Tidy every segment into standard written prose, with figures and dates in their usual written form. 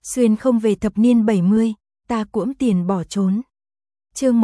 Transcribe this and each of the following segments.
Xuyên không về thập niên 70, ta cuỗm tiền bỏ trốn. Chương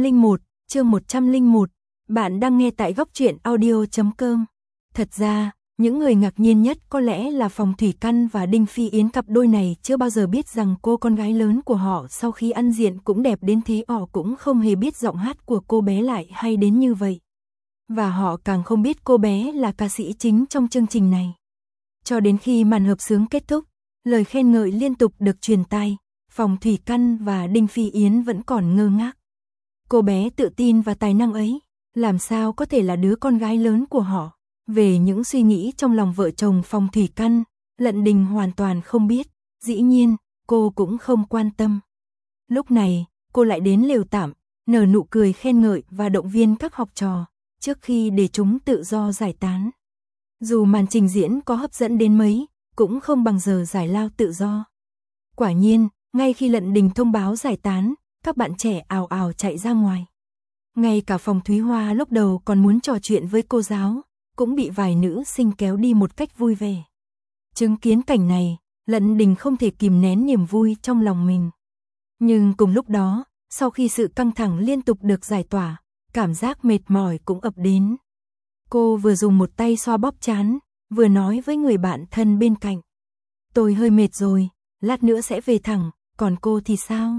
101, bạn đang nghe tại góc truyện audio.com. Thật ra, những người ngạc nhiên nhất có lẽ là Phòng Thủy Căn và Đinh Phi Yến, cặp đôi này chưa bao giờ biết rằng cô con gái lớn của họ sau khi ăn diện cũng đẹp đến thế. Họ cũng không hề biết giọng hát của cô bé lại hay đến như vậy. Và họ càng không biết cô bé là ca sĩ chính trong chương trình này. Cho đến khi màn hợp xướng kết thúc, lời khen ngợi liên tục được truyền tai, Phòng Thủy Căn và Đinh Phi Yến vẫn còn ngơ ngác. Cô bé tự tin và tài năng ấy, làm sao có thể là đứa con gái lớn của họ? Về những suy nghĩ trong lòng vợ chồng Phòng Thủy Căn, Lận Đình hoàn toàn không biết, dĩ nhiên, cô cũng không quan tâm. Lúc này, cô lại đến lều tạm, nở nụ cười khen ngợi và động viên các học trò, trước khi để chúng tự do giải tán. Dù màn trình diễn có hấp dẫn đến mấy, cũng không bằng giờ giải lao tự do. Quả nhiên, ngay khi Lận Đình thông báo giải tán, các bạn trẻ ào ào chạy ra ngoài. Ngay cả Phòng Thúy Hoa lúc đầu còn muốn trò chuyện với cô giáo, cũng bị vài nữ sinh kéo đi một cách vui vẻ. Chứng kiến cảnh này, Lận Đình không thể kìm nén niềm vui trong lòng mình. Nhưng cùng lúc đó, sau khi sự căng thẳng liên tục được giải tỏa, cảm giác mệt mỏi cũng ập đến. Cô vừa dùng một tay xoa bóp trán, vừa nói với người bạn thân bên cạnh. Tôi hơi mệt rồi, lát nữa sẽ về thẳng, còn cô thì sao?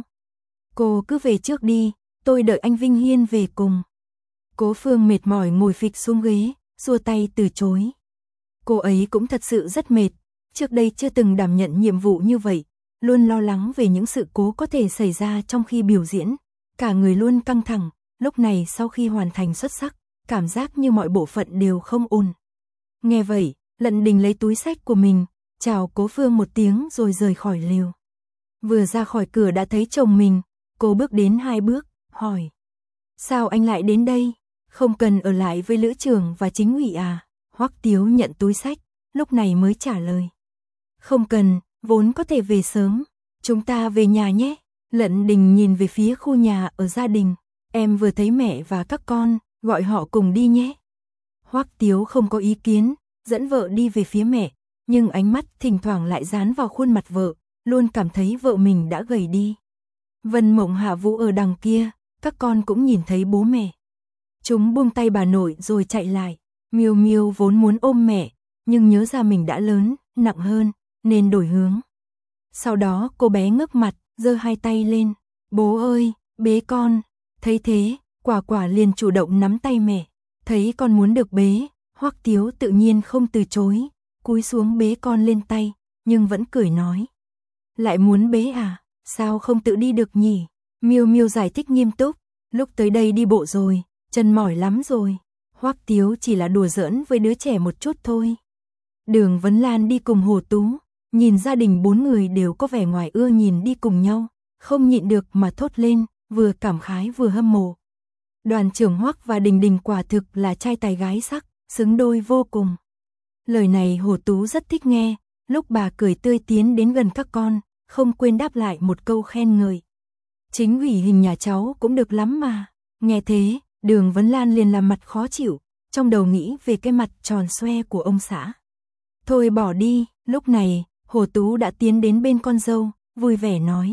Cô cứ về trước đi, tôi đợi anh Vinh Hiên về cùng. Cố Phương mệt mỏi ngồi phịch xuống ghế, xua tay từ chối. Cô ấy cũng thật sự rất mệt, trước đây chưa từng đảm nhận nhiệm vụ như vậy, luôn lo lắng về những sự cố có thể xảy ra trong khi biểu diễn, cả người luôn căng thẳng, lúc này sau khi hoàn thành xuất sắc, cảm giác như mọi bộ phận đều không ổn. Nghe vậy, Lận Đình lấy túi xách của mình, chào Cố Phương một tiếng rồi rời khỏi lều. Vừa ra khỏi cửa đã thấy chồng mình, cô bước đến 2 bước, hỏi. Sao anh lại đến đây? Không cần ở lại với Lữ Trường và Chính ủy à? Hoắc Tiếu nhận túi xách, lúc này mới trả lời. Không cần, vốn có thể về sớm, chúng ta về nhà nhé. Lận Đình nhìn về phía khu nhà ở gia đình, em vừa thấy mẹ và các con, gọi họ cùng đi nhé. Hoắc Tiếu không có ý kiến, dẫn vợ đi về phía mẹ, nhưng ánh mắt thỉnh thoảng lại dán vào khuôn mặt vợ, luôn cảm thấy vợ mình đã gầy đi. Vân Mộng Hạ Vũ ở đằng kia, các con cũng nhìn thấy bố mẹ. Chúng buông tay bà nội rồi chạy lại. Miêu Miêu vốn muốn ôm mẹ, nhưng nhớ ra mình đã lớn, nặng hơn, nên đổi hướng. Sau đó cô bé ngước mặt, giơ 2 tay lên. Bố ơi, bế con. Thấy thế, Quả Quả liền chủ động nắm tay mẹ. Thấy con muốn được bế, Hoắc Tiếu tự nhiên không từ chối, cúi xuống bế con lên tay, nhưng vẫn cười nói. Lại muốn bế à, sao không tự đi được nhỉ? Miêu Miêu giải thích nghiêm túc, lúc tới đây đi bộ rồi, chân mỏi lắm rồi. Hoắc Tiếu chỉ là đùa giỡn với đứa trẻ một chút thôi. Đường Vấn Lan đi cùng Hồ Tú, nhìn gia đình 4 người đều có vẻ ngoài ưa nhìn đi cùng nhau, không nhịn được mà thốt lên, vừa cảm khái vừa hâm mộ. Đoàn trưởng Hoắc và Đình Đình quả thực là trai tài gái sắc, xứng đôi vô cùng. Lời này Hồ Tú rất thích nghe, lúc bà cười tươi tiến đến gần các con, không quên đáp lại một câu khen ngợi. Chính ủy hình nhà cháu cũng được lắm mà. Nghe thế, Đường Vấn Lan liền làm mặt khó chịu, trong đầu nghĩ về cái mặt tròn xoe của ông xã. Thôi bỏ đi, lúc này, Hồ Tú đã tiến đến bên con dâu, vui vẻ nói.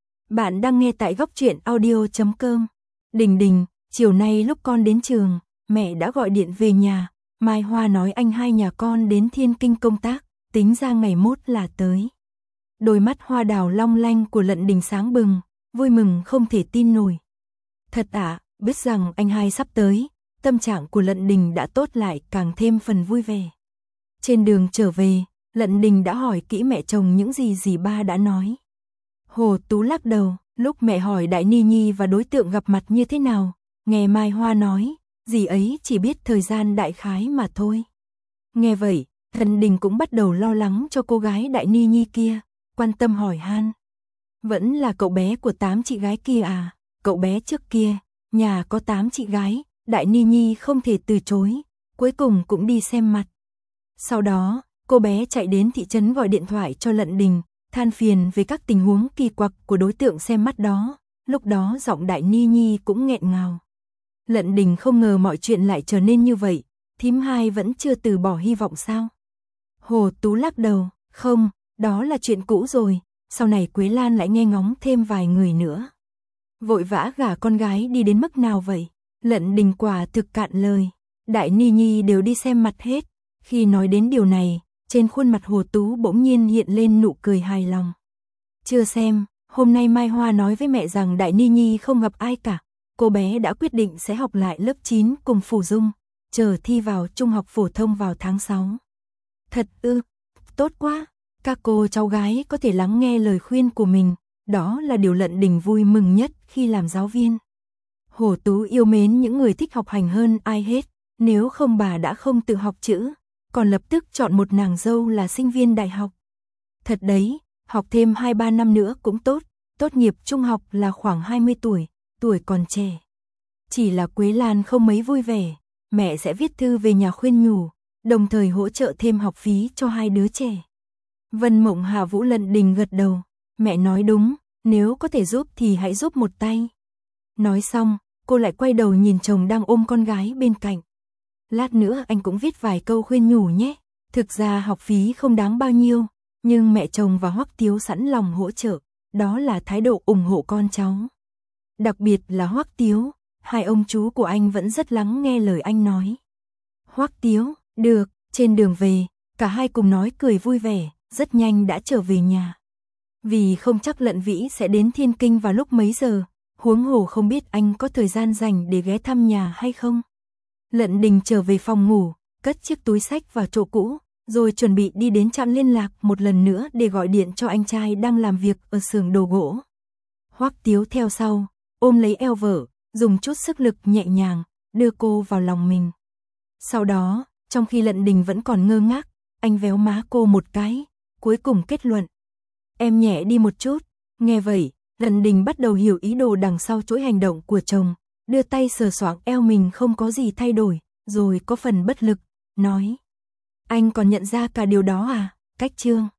Bạn đang nghe tại góc truyện audio.com. Đình Đình, chiều nay lúc con đến trường, mẹ đã gọi điện về nhà, Mai Hoa nói anh hai nhà con đến Thiên Kinh công tác, tính ra ngày mốt là tới. Đôi mắt hoa đào long lanh của Lận Đình sáng bừng, vui mừng không thể tin nổi. Thật ạ, biết rằng anh hai sắp tới, tâm trạng của Lận Đình đã tốt lại càng thêm phần vui vẻ. Trên đường trở về, Lận Đình đã hỏi kỹ mẹ chồng những gì dì ba đã nói. Hồ Tú lắc đầu, lúc mẹ hỏi Đại Ni Nhi và đối tượng gặp mặt như thế nào, nghe Mai Hoa nói, dì ấy chỉ biết thời gian đại khái mà thôi. Nghe vậy, Lận Đình cũng bắt đầu lo lắng cho cô gái Đại Ni Nhi kia, quan tâm hỏi han. Vẫn là cậu bé của 8 chị gái kia à? Cậu bé trước kia, nhà có 8 chị gái, Đại Ni Nhi không thể từ chối, cuối cùng cũng đi xem mặt. Sau đó, cô bé chạy đến thị trấn gọi điện thoại cho Lận Đình, than phiền về các tình huống kỳ quặc của đối tượng xem mắt đó, lúc đó giọng Đại Ni Nhi cũng nghẹn ngào. Lận Đình không ngờ mọi chuyện lại trở nên như vậy, thím hai vẫn chưa từ bỏ hy vọng sao? Hồ Tú lắc đầu, không, đó là chuyện cũ rồi, sau này Quế Lan lại nghe ngóng thêm vài người nữa. Vội vã gả con gái đi đến mức nào vậy? Lận Đình quả thực cạn lời. Đại Ni Nhi đều đi xem mặt hết. Khi nói đến điều này, trên khuôn mặt Hồ Tú bỗng nhiên hiện lên nụ cười hài lòng. Chưa xem, hôm nay Mai Hoa nói với mẹ rằng Đại Ni Nhi không gặp ai cả. Cô bé đã quyết định sẽ học lại lớp 9 cùng Phủ Dung, chờ thi vào trung học phổ thông vào tháng 6. Thật ư, tốt quá, các cô cháu gái có thể lắng nghe lời khuyên của mình, đó là điều Lận Đình vui mừng nhất khi làm giáo viên. Hồ Tú yêu mến những người thích học hành hơn ai hết, nếu không bà đã không tự học chữ, còn lập tức chọn một nàng dâu là sinh viên đại học. Thật đấy, học thêm 2-3 năm nữa cũng tốt, tốt nghiệp trung học là khoảng 20 tuổi, tuổi còn trẻ. Chỉ là Quế Lan không mấy vui vẻ, mẹ sẽ viết thư về nhà khuyên nhủ, đồng thời hỗ trợ thêm học phí cho hai đứa trẻ. Vân Mộng Hạ Vũ Lận Đình gật đầu, mẹ nói đúng, nếu có thể giúp thì hãy giúp một tay. Nói xong, cô lại quay đầu nhìn chồng đang ôm con gái bên cạnh. Lát nữa anh cũng viết vài câu khuyên nhủ nhé, thực ra học phí không đáng bao nhiêu, nhưng mẹ chồng và Hoắc Tiếu sẵn lòng hỗ trợ, đó là thái độ ủng hộ con cháu. Đặc biệt là Hoắc Tiếu, hai ông chú của anh vẫn rất lắng nghe lời anh nói. Hoắc Tiếu, được, trên đường về, cả hai cùng nói cười vui vẻ, rất nhanh đã trở về nhà. Vì không chắc Lận Vĩ sẽ đến Thiên Kinh vào lúc mấy giờ, huống hồ không biết anh có thời gian rảnh để ghé thăm nhà hay không. Lận Đình trở về phòng ngủ, cất chiếc túi xách vào chỗ cũ, rồi chuẩn bị đi đến trạm liên lạc một lần nữa để gọi điện cho anh trai đang làm việc ở xưởng đồ gỗ. Hoắc Tiếu theo sau, ôm lấy eo vợ, dùng chút sức lực nhẹ nhàng, đưa cô vào lòng mình. Sau đó, trong khi Lận Đình vẫn còn ngơ ngác, anh véo má cô một cái, cuối cùng kết luận. Em nhẹ đi một chút. Nghe vậy, Lận Đình bắt đầu hiểu ý đồ đằng sau chuỗi hành động của chồng, đưa tay sờ soạng eo mình không có gì thay đổi, rồi có phần bất lực, nói. Anh còn nhận ra cả điều đó à? Cách Trương.